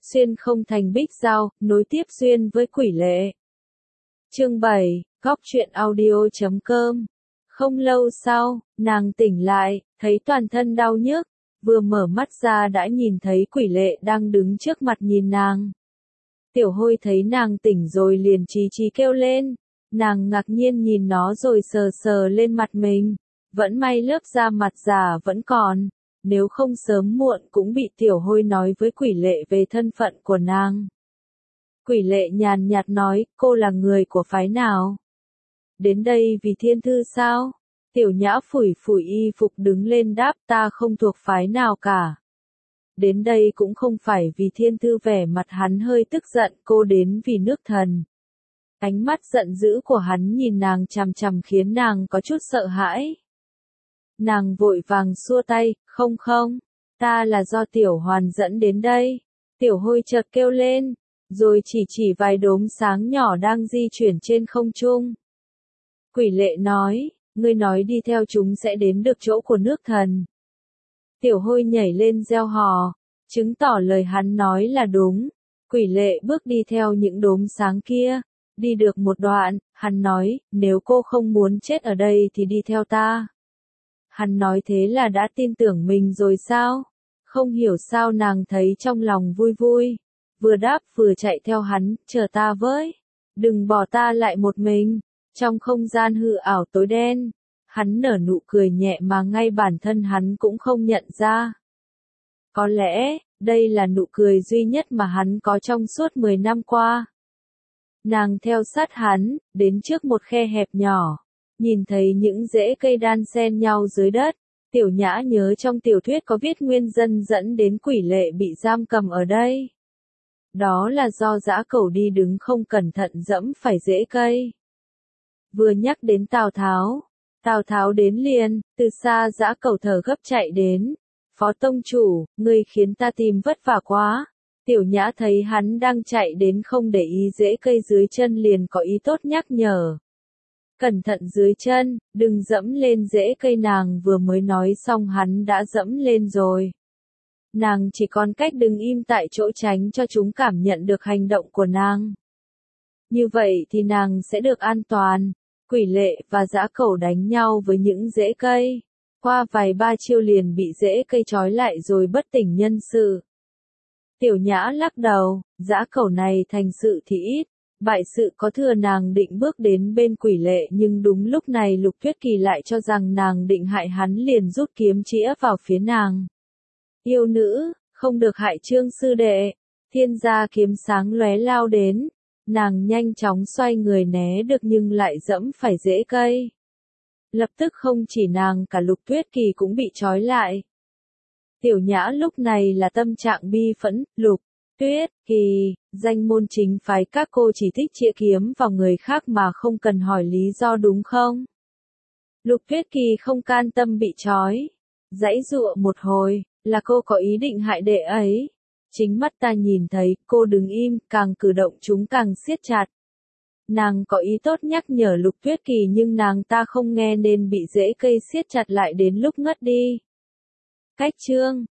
xuyên không thành bích giao, nối tiếp xuyên với quỷ lệ. Chương 7, góc truyện audio.com. Không lâu sau, nàng tỉnh lại, thấy toàn thân đau nhức, vừa mở mắt ra đã nhìn thấy quỷ lệ đang đứng trước mặt nhìn nàng. Tiểu Hôi thấy nàng tỉnh rồi liền chí chí kêu lên, nàng ngạc nhiên nhìn nó rồi sờ sờ lên mặt mình, vẫn may lớp da mặt giả vẫn còn, nếu không sớm muộn cũng bị Tiểu Hôi nói với quỷ lệ về thân phận của nàng. Quỷ lệ nhàn nhạt nói, cô là người của phái nào? Đến đây vì thiên thư sao? Tiểu Nhã phủi phủi y phục đứng lên đáp, ta không thuộc phái nào cả. Đến đây cũng không phải vì thiên thư, vẻ mặt hắn hơi tức giận, cô đến vì nước thần. Ánh mắt giận dữ của hắn nhìn nàng chằm chằm khiến nàng có chút sợ hãi. Nàng vội vàng xua tay, không, ta là do Tiểu Hoàn dẫn đến đây. Tiểu Hôi chợt kêu lên, rồi chỉ vài đốm sáng nhỏ đang di chuyển trên không trung. Quỷ lệ nói, ngươi nói đi theo chúng sẽ đến được chỗ của nước thần. Tiểu Hôi nhảy lên reo hò, chứng tỏ lời hắn nói là đúng. Quỷ lệ bước đi theo những đốm sáng kia, đi được một đoạn, hắn nói, nếu cô không muốn chết ở đây thì đi theo ta. Hắn nói thế là đã tin tưởng mình rồi sao? Không hiểu sao nàng thấy trong lòng vui vui, vừa đáp vừa chạy theo hắn, chờ ta với, đừng bỏ ta lại một mình. Trong không gian hư ảo tối đen, hắn nở nụ cười nhẹ mà ngay bản thân hắn cũng không nhận ra. Có lẽ, đây là nụ cười duy nhất mà hắn có trong suốt 10 năm qua. Nàng theo sát hắn, đến trước một khe hẹp nhỏ, nhìn thấy những rễ cây đan xen nhau dưới đất. Tiểu Nhã nhớ trong tiểu thuyết có viết nguyên dân dẫn đến quỷ lệ bị giam cầm ở đây. Đó là do dã cẩu đi đứng không cẩn thận dẫm phải rễ cây. Vừa nhắc đến Tào Tháo đến liền, từ xa dã cẩu thở gấp chạy đến. Phó tông chủ, ngươi khiến ta tìm vất vả quá. Tiểu Nhã thấy hắn đang chạy đến không để ý rễ cây dưới chân liền có ý tốt nhắc nhở. Cẩn thận dưới chân, đừng dẫm lên rễ cây, nàng vừa mới nói xong hắn đã dẫm lên rồi. Nàng chỉ còn cách đứng im tại chỗ tránh cho chúng cảm nhận được hành động của nàng. Như vậy thì nàng sẽ được an toàn. Quỷ lệ và dã cẩu đánh nhau với những rễ cây. Qua vài ba chiêu liền bị rễ cây trói lại rồi bất tỉnh nhân sự. Tiểu Nhã lắc đầu, dã cẩu này thành sự thì ít, bại sự có thừa. Nàng định bước đến bên quỷ lệ nhưng đúng lúc này Lục Tuyết Kỳ lại cho rằng nàng định hại hắn liền rút kiếm chĩa vào phía nàng. Yêu nữ, không được hại Trương sư đệ. Thiên gia kiếm sáng lóe lao đến. Nàng nhanh chóng xoay người né được nhưng lại dẫm phải rễ cây. Lập tức không chỉ nàng, cả Lục Tuyết Kỳ cũng bị trói lại. Tiểu Nhã lúc này là tâm trạng bi phẫn. Lục Tuyết Kỳ, danh môn chính phái các cô chỉ thích chĩa kiếm vào người khác mà không cần hỏi lý do đúng không? Lục Tuyết Kỳ không can tâm bị trói, giãy giụa một hồi, là cô có ý định hại đệ ấy. Chính mắt ta nhìn thấy, cô đứng im, càng cử động chúng càng siết chặt. Nàng có ý tốt nhắc nhở Lục Tuyết Kỳ nhưng nàng ta không nghe nên bị rễ cây siết chặt lại đến lúc ngất đi. Cách chương